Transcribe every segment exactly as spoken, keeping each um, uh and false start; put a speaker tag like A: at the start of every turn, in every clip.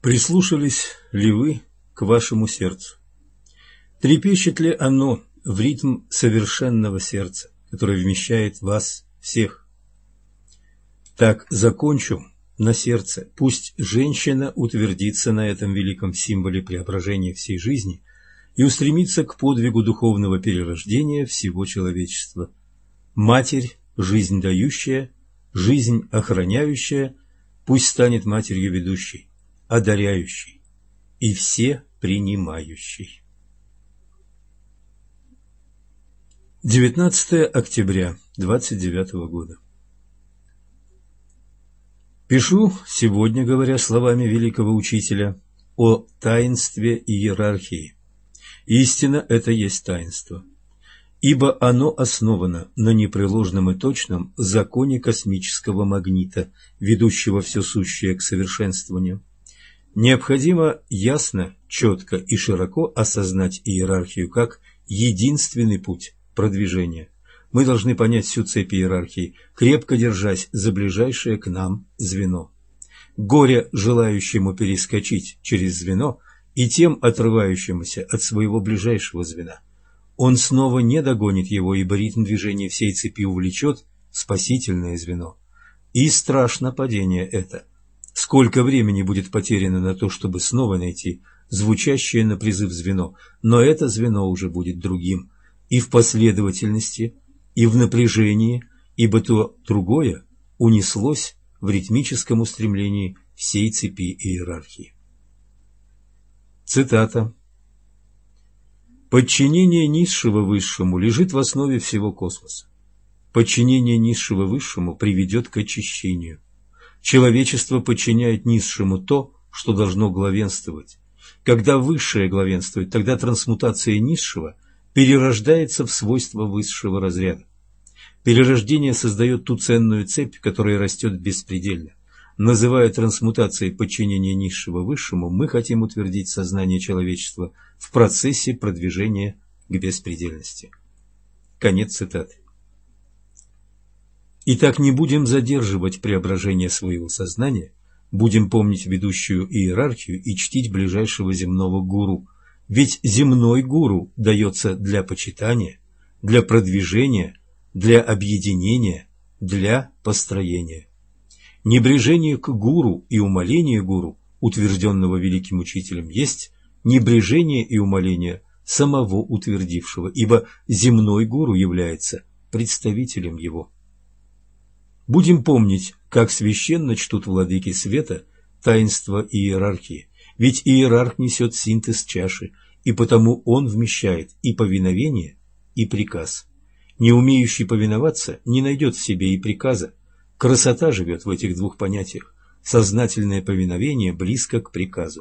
A: Прислушались ли вы к вашему сердцу? Трепещет ли оно в ритм совершенного сердца, которое вмещает вас всех? Так закончу на сердце. Пусть женщина утвердится на этом великом символе преображения всей жизни и устремится к подвигу духовного перерождения всего человечества. Матерь, жизнь дающая, жизнь охраняющая, пусть станет матерью ведущей, одаряющей и все принимающей. девятнадцатое октября двадцать девятого года. Пишу сегодня, говоря словами великого учителя, о таинстве иерархии. Истина – это есть таинство, ибо оно основано на непреложном и точном законе космического магнита, ведущего все сущее к совершенствованию. Необходимо ясно, четко и широко осознать иерархию как единственный путь продвижения. Мы должны понять всю цепь иерархии, крепко держась за ближайшее к нам звено. Горе желающему перескочить через звено и тем отрывающемуся от своего ближайшего звена. Он снова не догонит его, ибо ритм движения всей цепи увлечет спасительное звено. И страшно падение это. Сколько времени будет потеряно на то, чтобы снова найти звучащее на призыв звено, но это звено уже будет другим, и в последовательности, и в напряжении, ибо то другое унеслось в ритмическом устремлении всей цепи иерархии. Цитата. «Подчинение низшего высшему лежит в основе всего космоса. Подчинение низшего высшему приведет к очищению. Человечество подчиняет низшему то, что должно главенствовать. Когда высшее главенствует, тогда трансмутация низшего перерождается в свойства высшего разряда. Перерождение создает ту ценную цепь, которая растет беспредельно. Называя трансмутацией подчинения низшего высшему, мы хотим утвердить сознание человечества в процессе продвижения к беспредельности». Конец цитаты. Итак, не будем задерживать преображение своего сознания, будем помнить ведущую иерархию и чтить ближайшего земного гуру. Ведь земной гуру дается для почитания, для продвижения, для объединения, для построения. Небрежение к гуру и умаление гуру, утвержденного великим учителем, есть небрежение и умаление самого утвердившего, ибо земной гуру является представителем его. Будем помнить, как священно чтут владыки света таинство иерархии, ведь иерарх несет синтез чаши, и потому он вмещает и повиновение, и приказ. Не умеющий повиноваться не найдет в себе и приказа. Красота живет в этих двух понятиях. Сознательное повиновение близко к приказу.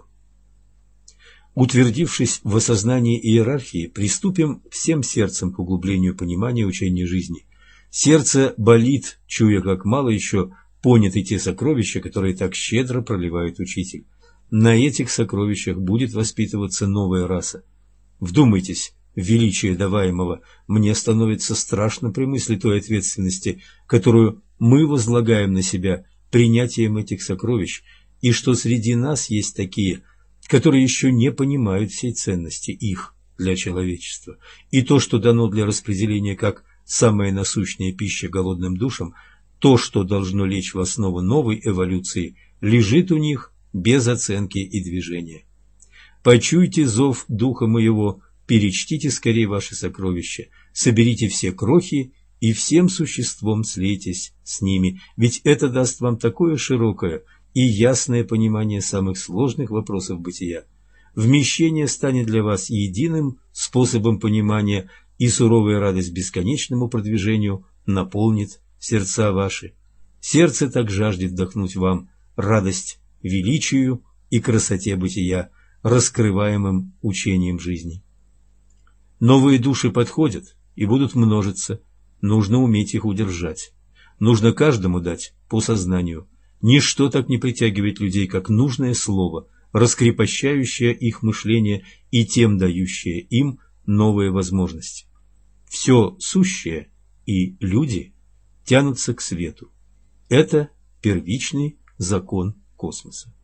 A: Утвердившись в осознании иерархии, приступим всем сердцем к углублению понимания учения жизни. Сердце болит, чуя, как мало еще поняты те сокровища, которые так щедро проливает учитель. На этих сокровищах будет воспитываться новая раса. Вдумайтесь в величие даваемого. Мне становится страшно при мысли той ответственности, которую мы возлагаем на себя принятием этих сокровищ, и что среди нас есть такие, которые еще не понимают всей ценности их для человечества. И то, что дано для распределения как самая насущная пища голодным душам, то, что должно лечь в основу новой эволюции, лежит у них без оценки и движения. Почуйте зов духа моего, перечтите скорее ваши сокровища, соберите все крохи и всем существом слейтесь с ними, ведь это даст вам такое широкое и ясное понимание самых сложных вопросов бытия. Вмещение станет для вас единым способом понимания, и суровая радость бесконечному продвижению наполнит сердца ваши. Сердце так жаждет вдохнуть вам радость величию и красоте бытия, раскрываемым учением жизни. Новые души подходят и будут множиться, нужно уметь их удержать. Нужно каждому дать по сознанию. Ничто так не притягивает людей, как нужное слово, раскрепощающее их мышление и тем дающее им новые возможности. Все сущее и люди тянутся к свету. Это первичный закон космоса.